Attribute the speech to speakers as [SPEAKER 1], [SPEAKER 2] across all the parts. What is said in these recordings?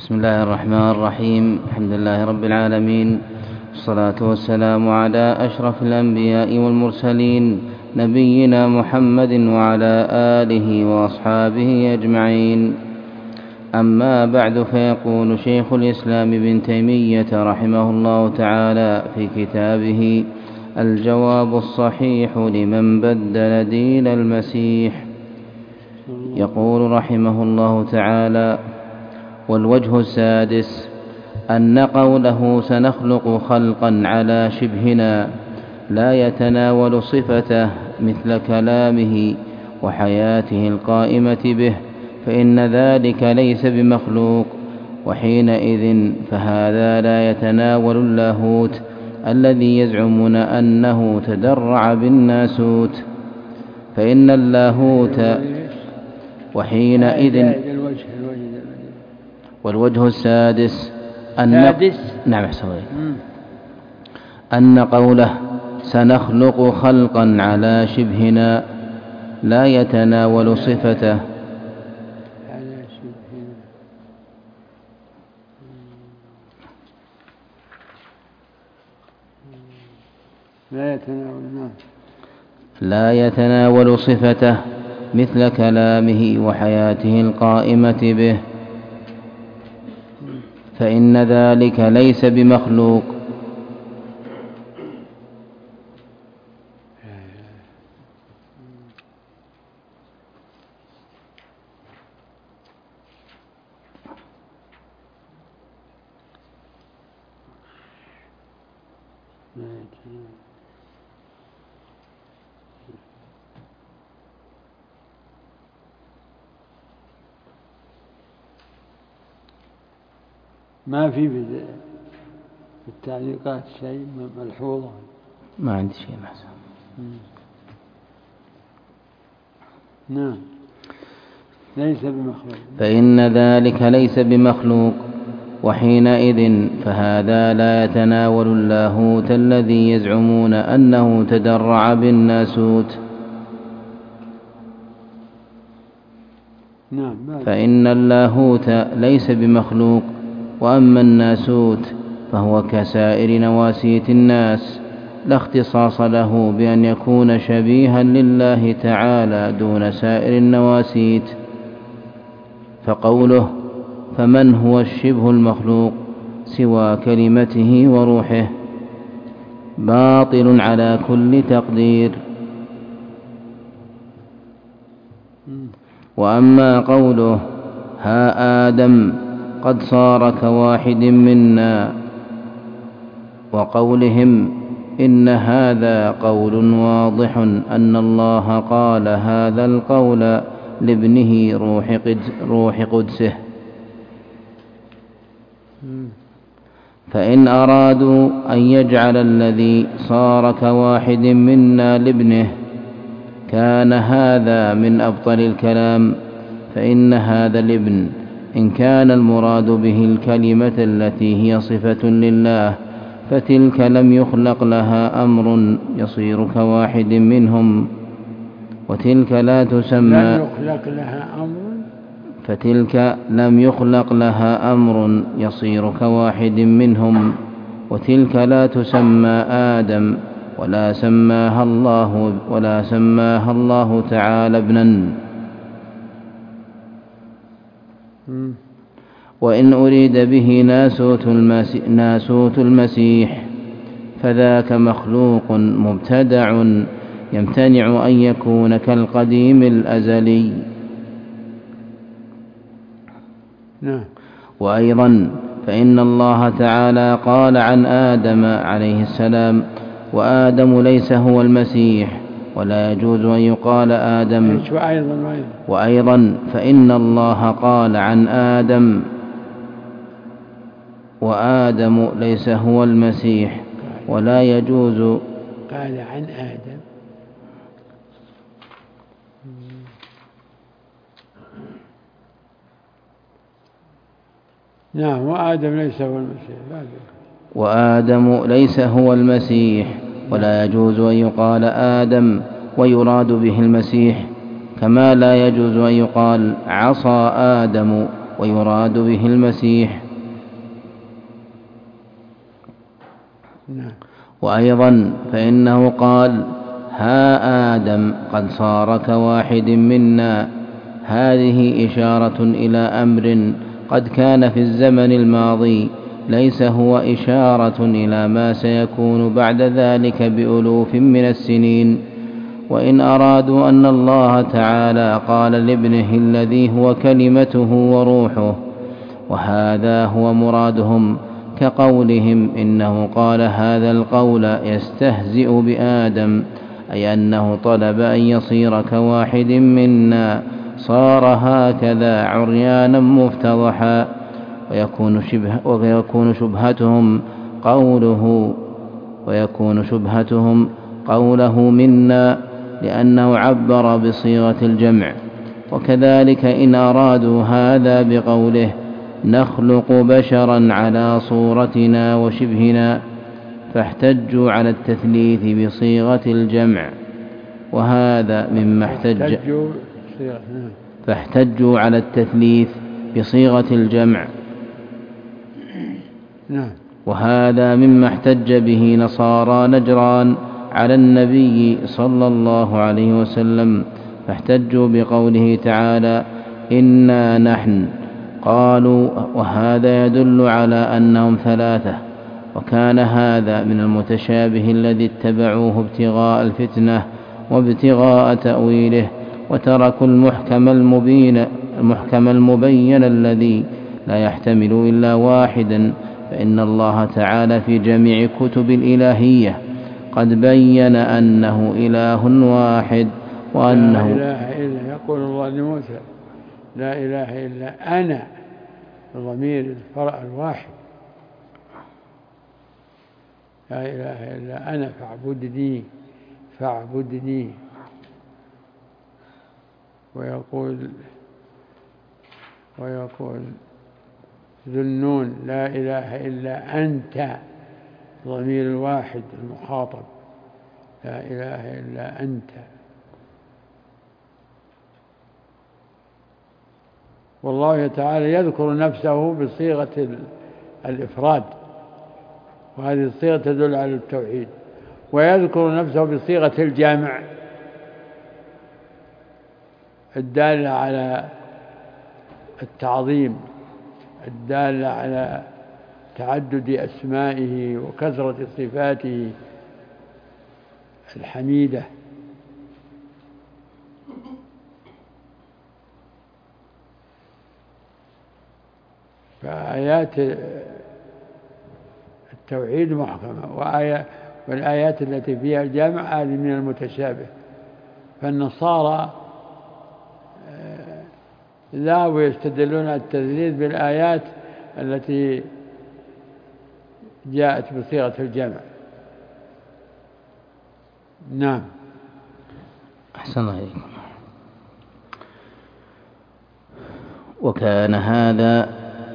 [SPEAKER 1] بسم الله الرحمن الرحيم. الحمد لله رب العالمين، والصلاة والسلام على أشرف الأنبياء والمرسلين، نبينا محمد وعلى آله وأصحابه أجمعين. أما بعد، فيقول شيخ الإسلام ابن تيمية رحمه الله تعالى في كتابه الجواب الصحيح لمن بدل دين المسيح، يقول رحمه الله تعالى: والوجه السادس أن قوله سنخلق خلقا على شبهنا لا يتناول صفته مثل كلامه وحياته القائمة به، فإن ذلك ليس بمخلوق، وحينئذ فهذا لا يتناول اللاهوت الذي يزعمون أنه تدرع بالناسوت، فإن اللاهوت وحينئذ. والوجه السادس أن قوله سنخلق خلقا على شبهنا لا يتناول صفته لا يتناول صفته مثل كلامه وحياته القائمة به، فإن ذلك ليس بمخلوق،
[SPEAKER 2] ما في التعليقات شيء ملحوظ؟
[SPEAKER 1] ما عندي شيء محسن.
[SPEAKER 2] نعم، ليس بمخلوق،
[SPEAKER 1] فإن ذلك ليس بمخلوق، وحينئذ فهذا لا يتناول اللاهوت الذي يزعمون أنه تدرع بالناسوت. فإن اللاهوت ليس بمخلوق، وأما الناسوت فهو كسائر نواسيت الناس، لا اختصاص له بأن يكون شبيها لله تعالى دون سائر النواسيت. فقوله فمن هو الشبه المخلوق سوى كلمته وروحه باطل على كل تقدير. وأما قوله ها آدم قد صار كواحد منا، وقولهم إن هذا قول واضح أن الله قال هذا القول لابنه روح قدسه، فإن أرادوا أن يجعل الذي صار كواحد منا لابنه كان هذا من أبطل الكلام، فإن هذا الابن إن كان المراد به الكلمة التي هي صفة لله فتلك لم يخلق لها أمر يصير كواحد منهم، وتلك لا تسمى فتلك لم يخلق لها أمر يصير كواحد منهم، وتلك لا تسمى آدم ولا سماها الله تعالى ابنا. وإن أريد به ناسوت المسيح فذاك مخلوق مبتدع يمتنع أن يكون كالقديم الأزلي. وأيضا فإن الله تعالى قال عن آدم عليه السلام وآدم ليس هو المسيح، ولا يجوز أن يقال آدم. وأيضا فإن الله قال عن آدم وآدم ليس هو المسيح، ولا يجوز
[SPEAKER 2] قال عن آدم. نعم، وآدم ليس هو المسيح.
[SPEAKER 1] وآدم ليس هو المسيح، ولا يجوز أن يقال آدم ويراد به المسيح، كما لا يجوز أن يقال عصى آدم ويراد به المسيح. وأيضا فإنه قال: ها آدم قد صار كواحد منا، هذه إشارة إلى أمر قد كان في الزمن الماضي، ليس هو إشارة إلى ما سيكون بعد ذلك بألوف من السنين. وإن أرادوا أن الله تعالى قال لابنه الذي هو كلمته وروحه، وهذا هو مرادهم، كقولهم إنه قال هذا القول يستهزئ بآدم، أي أنه طلب أن يصير كواحد منا، صار هكذا عريانا مفتضحا. ويكون شبهتهم قوله منا، لأنه عبر بصيغة الجمع. وكذلك إن أرادوا هذا بقوله نخلق بشرا على صورتنا وشبهنا، فاحتجوا على التثليث بصيغة الجمع، وهذا مما فاحتجوا على التثليث بصيغة الجمع، وهذا مما احتج به نصارى نجران على النبي صلى الله عليه وسلم، فاحتجوا بقوله تعالى إنا نحن، قالوا وهذا يدل على أنهم ثلاثة. وكان هذا من المتشابه الذي اتبعوه ابتغاء الفتنة وابتغاء تأويله، وتركوا المحكم المبين الذي لا يحتمل إلا واحدا. فإن الله تعالى في جميع كتب الإلهية قد بين أنه إله واحد، وأنه
[SPEAKER 2] لا إله إلا، يقول الله لموسى لا إله إلا أنا، ضمير الفرع الواحد، لا إله إلا أنا فاعبدني. ويقول ذو النون لا إله إلا أنت، ضمير الواحد المخاطب، لا إله إلا أنت. والله تعالى يذكر نفسه بصيغة الإفراد، وهذه الصيغة تدل على التوحيد، ويذكر نفسه بصيغة الجامع الدالة على التعظيم، الدالة على تعدد أسمائه وكثرة صفاته الحميدة. فآيات التوحيد محكمة، والآيات التي فيها الجامع هذه من المتشابه. فالنصارى ذهبوا يستدلون على التثليث بالآيات التي جاءت بصيغة الجمع. نعم.
[SPEAKER 1] أحسن الله إليكم. وكان هذا،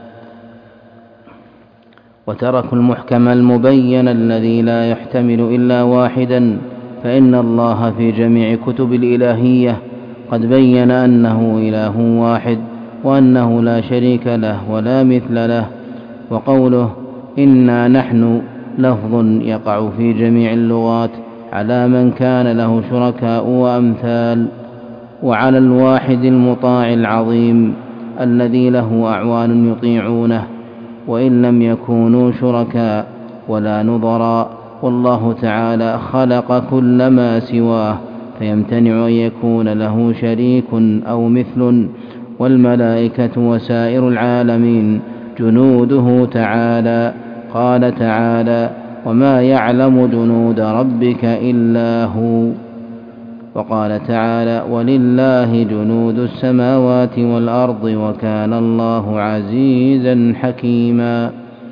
[SPEAKER 1] وتركوا المحكم المبين الذي لا يحتمل إلا واحدا، فإن الله في جميع كتب الإلهية قد بين أنه إله واحد، وأنه لا شريك له ولا مثل له. وقوله إنا نحن لفظ يقع في جميع اللغات على من كان له شركاء وأمثال، وعلى الواحد المطاع العظيم الذي له أعوان يطيعونه، وإن لم يكونوا شركاء ولا نظراء. والله تعالى خلق كل ما سواه، فيمتنع أن يكون له شريك أو مثل. والملائكة وسائر العالمين جنوده تعالى، قال تعالى وما يعلم جنود ربك إلا هو. وقال تعالى ولله جنود السماوات والأرض وكان الله عزيزا حكيما.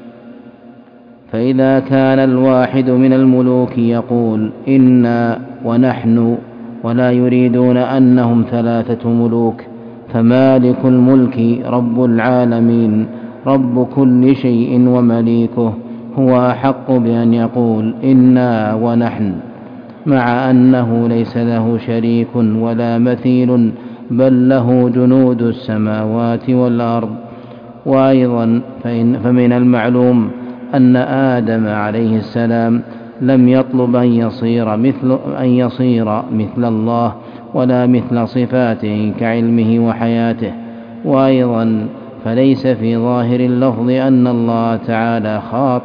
[SPEAKER 1] فإذا كان الواحد من الملوك يقول إنا ونحن ولا يريدون أنهم ثلاثة ملوك، فمالك الملك رب العالمين رب كل شيء ومليكه هو أحق بأن يقول إنا ونحن، مع أنه ليس له شريك ولا مثيل، بل له جنود السماوات والأرض وأيضا فمن المعلوم أن آدم عليه السلام لم يطلب أن يصير مثل الله ولا مثل صفاته كعلمه وحياته. وأيضا فليس في ظاهر اللفظ أن الله تعالى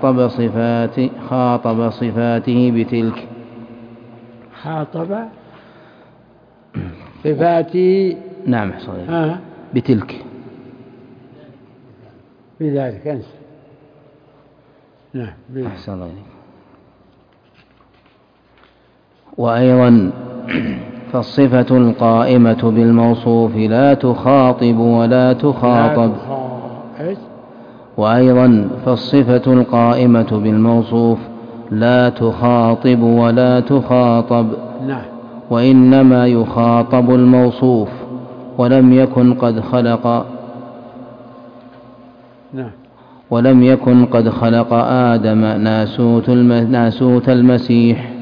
[SPEAKER 1] خاطب صفاته بتلك.
[SPEAKER 2] خاطب صفاته،
[SPEAKER 1] نعم صحيح، بتلك
[SPEAKER 2] بذلك أنسى. نعم
[SPEAKER 1] أحسن الله. وأيضا فالصفة القائمة بالموصوف لا تخاطب ولا تخاطب. وأيضا فالصفة القائمة بالموصوف لا تخاطب ولا تخاطب.
[SPEAKER 2] نعم.
[SPEAKER 1] وإنما يخاطب الموصوف ولم يكن قد خلق آدم ناسوت المسيح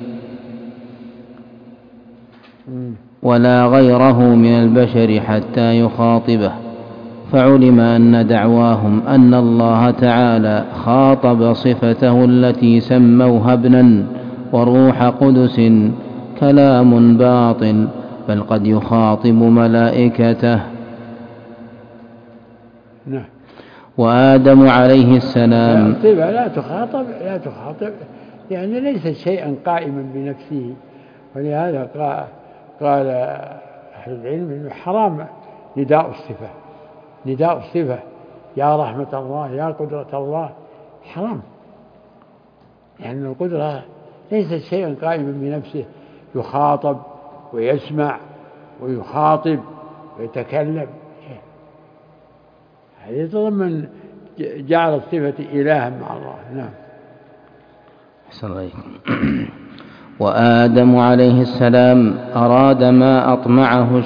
[SPEAKER 1] ولا غيره من البشر حتى يخاطبه. فعلم أن دعواهم أن الله تعالى خاطب صفته التي سموها ابنا وروح قدس كلام باطل، بل قد يخاطب ملائكته. وآدم عليه السلام
[SPEAKER 2] لا تخاطب يعني ليس شيئا قائما بنفسه. ولهذا قال أهل العلم إنه حرام نداء الصفة يا رحمة الله يا قدرة الله، حرام، يعني القدرة ليست شيئا قائما بنفسه يخاطب ويسمع ويخاطب ويتكلم. هذا يتضمن جعل الصفة إلها مع الله. نعم.
[SPEAKER 1] أحسن الله. وآدم عليه السلام أراد ما أطمعه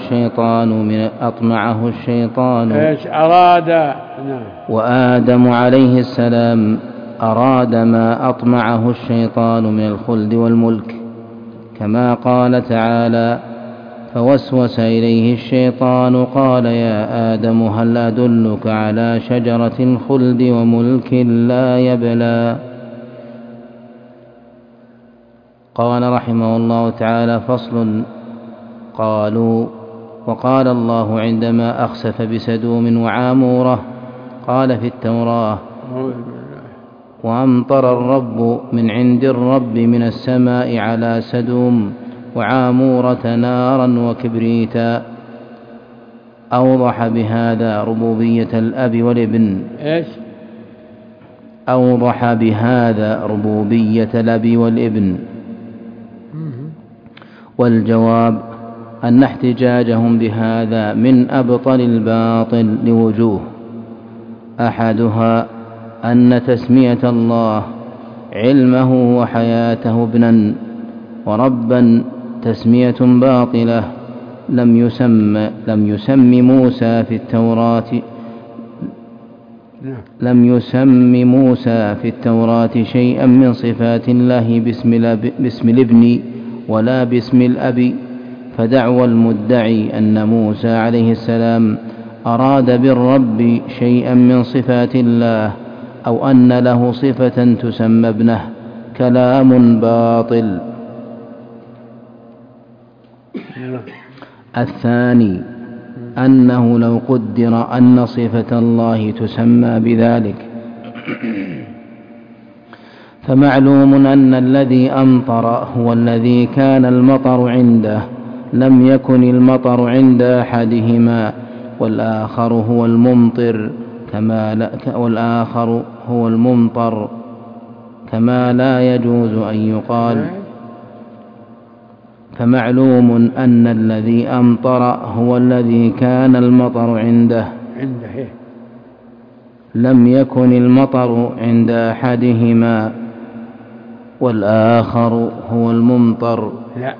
[SPEAKER 1] الشيطان
[SPEAKER 2] إيش أراد؟ نعم.
[SPEAKER 1] وآدم عليه السلام أراد ما أطمعه الشيطان من الخلد والملك، كما قال تعالى: فوسوس إليه الشيطان قال يا آدم هل أدلك على شجرة الخلد وملك لا يبلى. قال رحمه الله تعالى: فصل. قالوا: وقال الله عندما أخسف بسدوم وعامورة قال في التوراة: وأمطر الرب من عند الرب من السماء على سدوم وعامورة نارا وكبريتا. أوضح بهذا ربوبية الأب والابن. أوضح بهذا ربوبية الأب والابن. والجواب أن احتجاجهم بهذا من أبطل الباطل لوجوه: أحدها أن تسمية الله علمه وحياته ابنا وربا تسمية باطلة. لم يسم موسى في التوراة شيئا من صفات الله باسم الابن ولا باسم الأب. فدعوى المدعي أن موسى عليه السلام أراد بالرب شيئا من صفات الله أو أن له صفة تسمى ابنه كلام باطل. الثاني أنه لو قدر أن صفة الله تسمى بذلك فمعلوم أن الذي أمطر هو الذي كان المطر عنده، لم يكن المطر عند أحدهما، والآخر هو الممطر كما لا يجوز أن يقال. فمعلوم أن الذي أمطر هو الذي كان المطر عنده، لم يكن المطر عند أحدهما، والآخر هو الممطر.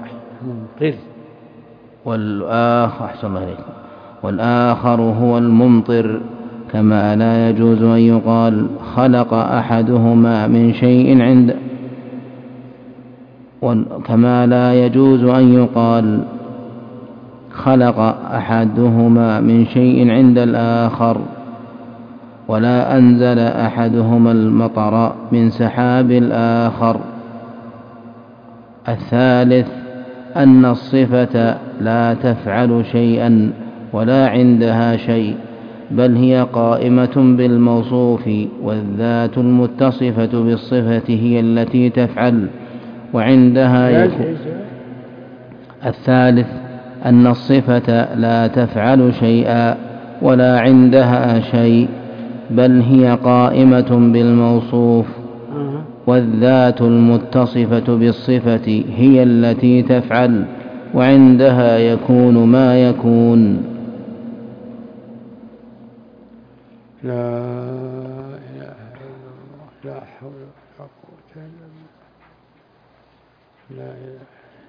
[SPEAKER 1] والآخر هو الممطر كما لا يجوز أن يقال خلق أحدهما من شيء عند كما لا يجوز أن يقال خلق أحدهما من شيء عند الآخر. ولا أنزل أحدهما المطر من سحاب الآخر. الثالث أن الصفة لا تفعل شيئا ولا عندها شيء، بل هي قائمة بالموصوف، والذات المتصفة بالصفة هي التي تفعل وعندها يكون. الثالث أن الصفة لا تفعل شيئا ولا عندها شيء، بل هي قائمة بالموصوف، والذات المتصفة بالصفة هي التي تفعل وعندها يكون ما يكون.
[SPEAKER 2] لا إله إلا الله، لا حول ولا قوة إلا بالله، لا إله.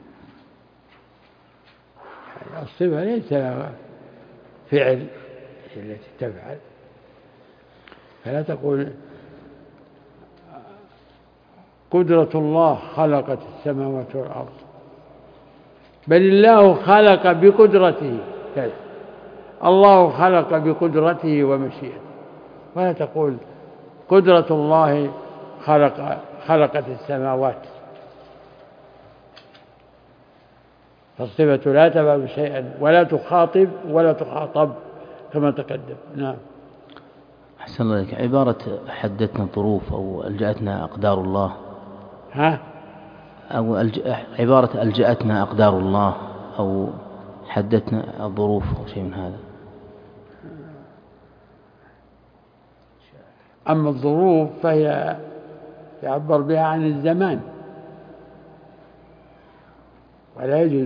[SPEAKER 2] الصفة ليس لها فعل التي تفعل، فلا تقول قدرة الله خلقت السماوات والأرض، بل الله خلق بقدرته كذا، الله خلق بقدرته ومشيئته، ولا تقول قدرة الله خلقت السماوات. فالصفة لا تفعل شيئا ولا تخاطب ولا تخاطب كما تقدم. نعم.
[SPEAKER 1] أحسن الله إليك. عبارة حدتنا الظروف أو ألجأتنا أقدار الله، أو عبارة ألجأتنا أقدار الله أو حدتنا الظروف أو شيء من هذا.
[SPEAKER 2] أما الظروف فهي يعبر بها عن الزمان، ولا يجوز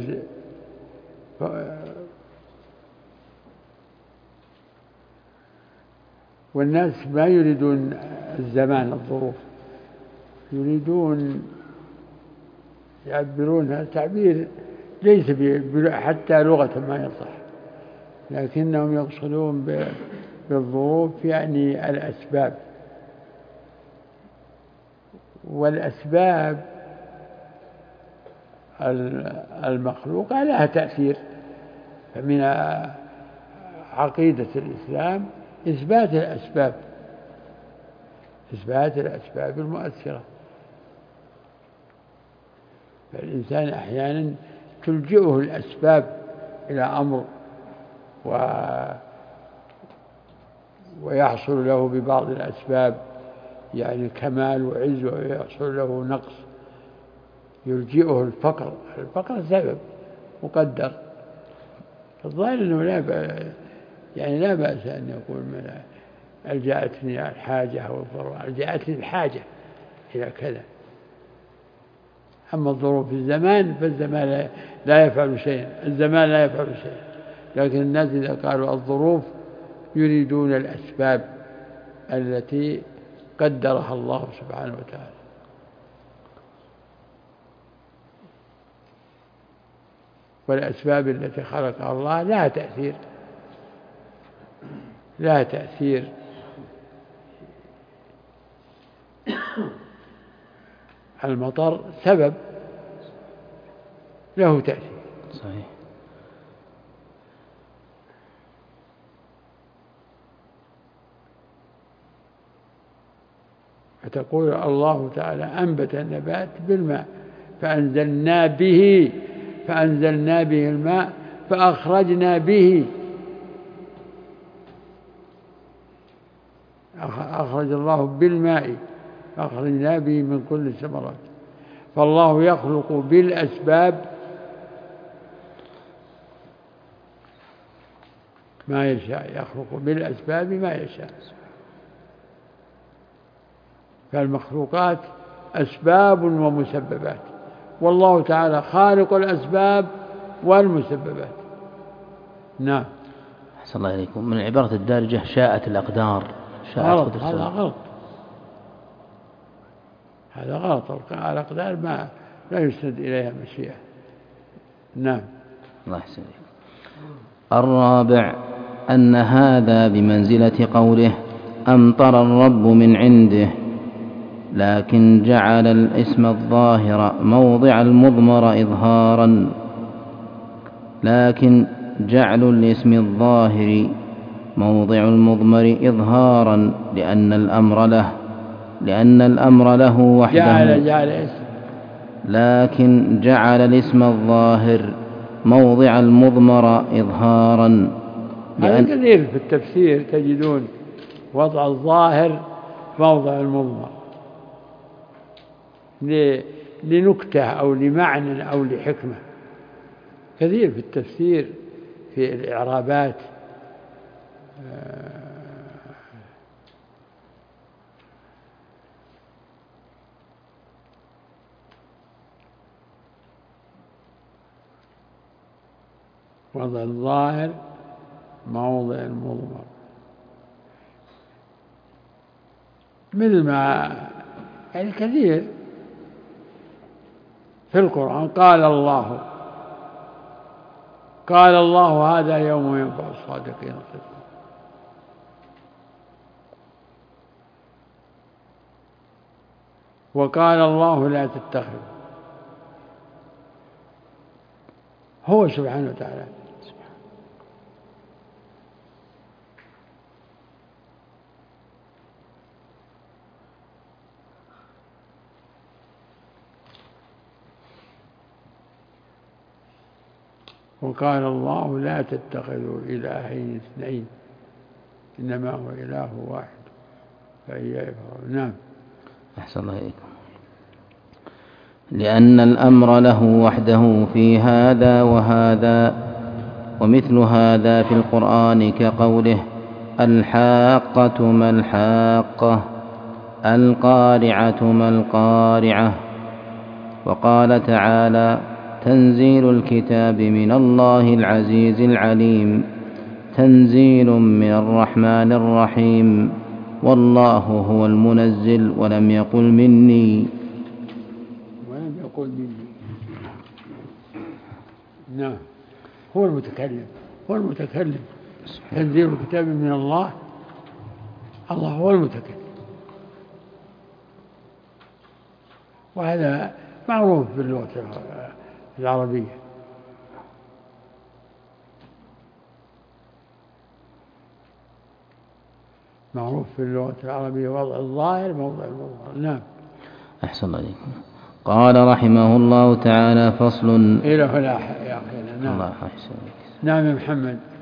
[SPEAKER 2] والناس ما يريدون الزمان الظروف، يريدون يعبرونها تعبير ليس حتى لغة ما يصح، لكنهم يقصدون بالظروف يعني الأسباب، والأسباب المخلوقة لها تأثير. فمن عقيدة الإسلام إثبات الأسباب المؤثرة. فالإنسان أحيانا تلجئه الأسباب إلى أمر ويحصل له ببعض الأسباب يعني كمال وعز، ويحصل له نقص. يلجئه الفقر سبب مقدر. الظاهر أنه لا بأس أن يقول ألجأتني الحاجة أو الضرورة، ألجأتني الحاجة إلى كذا. أما الظروف في الزمان فالزمان لا يفعل شيئا، الزمان لا يفعل شيئا، لكن الناس إذا قالوا الظروف يريدون الأسباب التي قدرها الله سبحانه وتعالى. والأسباب التي خلقها الله لها تأثير المطر سبب له تأثير.
[SPEAKER 1] صحيح.
[SPEAKER 2] فتقول الله تعالى أنبت النبات بالماء فأنزلنا به الماء فأخرجنا به، أخرج الله بالماء فأخرجنا به من كل الثمرات. فالله يخلق بالأسباب ما يشاء، يخلق بالأسباب ما يشاء. فالمخلوقات أسباب ومسببات، والله تعالى خالق الأسباب والمسببات. نعم.
[SPEAKER 1] أحسن الله إليكم. من العبارة الدارجة شاءت الأقدار،
[SPEAKER 2] غلط. هذا غلط. الأقدار لا يسند إليها مشيئة. نعم.
[SPEAKER 1] الله يحسن إليكم. الرابع أن هذا بمنزلة قوله أمطر الرب من عنده، لكن جعل الاسم الظاهر موضع المضمر إظهارا، لكن جعل الاسم الظاهر موضع المضمر إظهارا لأن الأمر له وحده، لكن جعل الاسم الظاهر موضع المضمر إظهارا.
[SPEAKER 2] هذا كثير في التفسير تجدون وضع الظاهر موضع المضمر لنكتة أو لمعنى أو لحكمة، كثير في التفسير في الإعرابات. وضع الظاهر موضع المضمر، مثل ما يعني كثير في القرآن قال الله هذا يوم ينفع الصادقين صدقهم. وقال الله لا تتخذوا، هو سبحانه وتعالى. وقال الله لا تتخذوا إلهين اثنين إنما هو إله واحد فإياي فارهبون. نعم.
[SPEAKER 1] أحسن الله إليكم. لأن الأمر له وحده في هذا وهذا، ومثل هذا في القرآن كقوله الحاقة ما الحاقة، القارعة ما القارعة. وقال تعالى تنزيل الكتاب من الله العزيز العليم، تنزيل من الرحمن الرحيم. والله هو المنزل ولم يقل مني.
[SPEAKER 2] نعم، هو المتكلم. تنزيل الكتاب من الله، الله هو المتكلم، وهذا معروف باللغة العربية. معروف في اللغة العربية وضع الظاهر موضع المضمر. نعم.
[SPEAKER 1] أحسن الله عليكم. قال رحمه الله تعالى فصل.
[SPEAKER 2] إلى هنا يا أخي. نعم.
[SPEAKER 1] الله أحسن.
[SPEAKER 2] نعم يا محمد.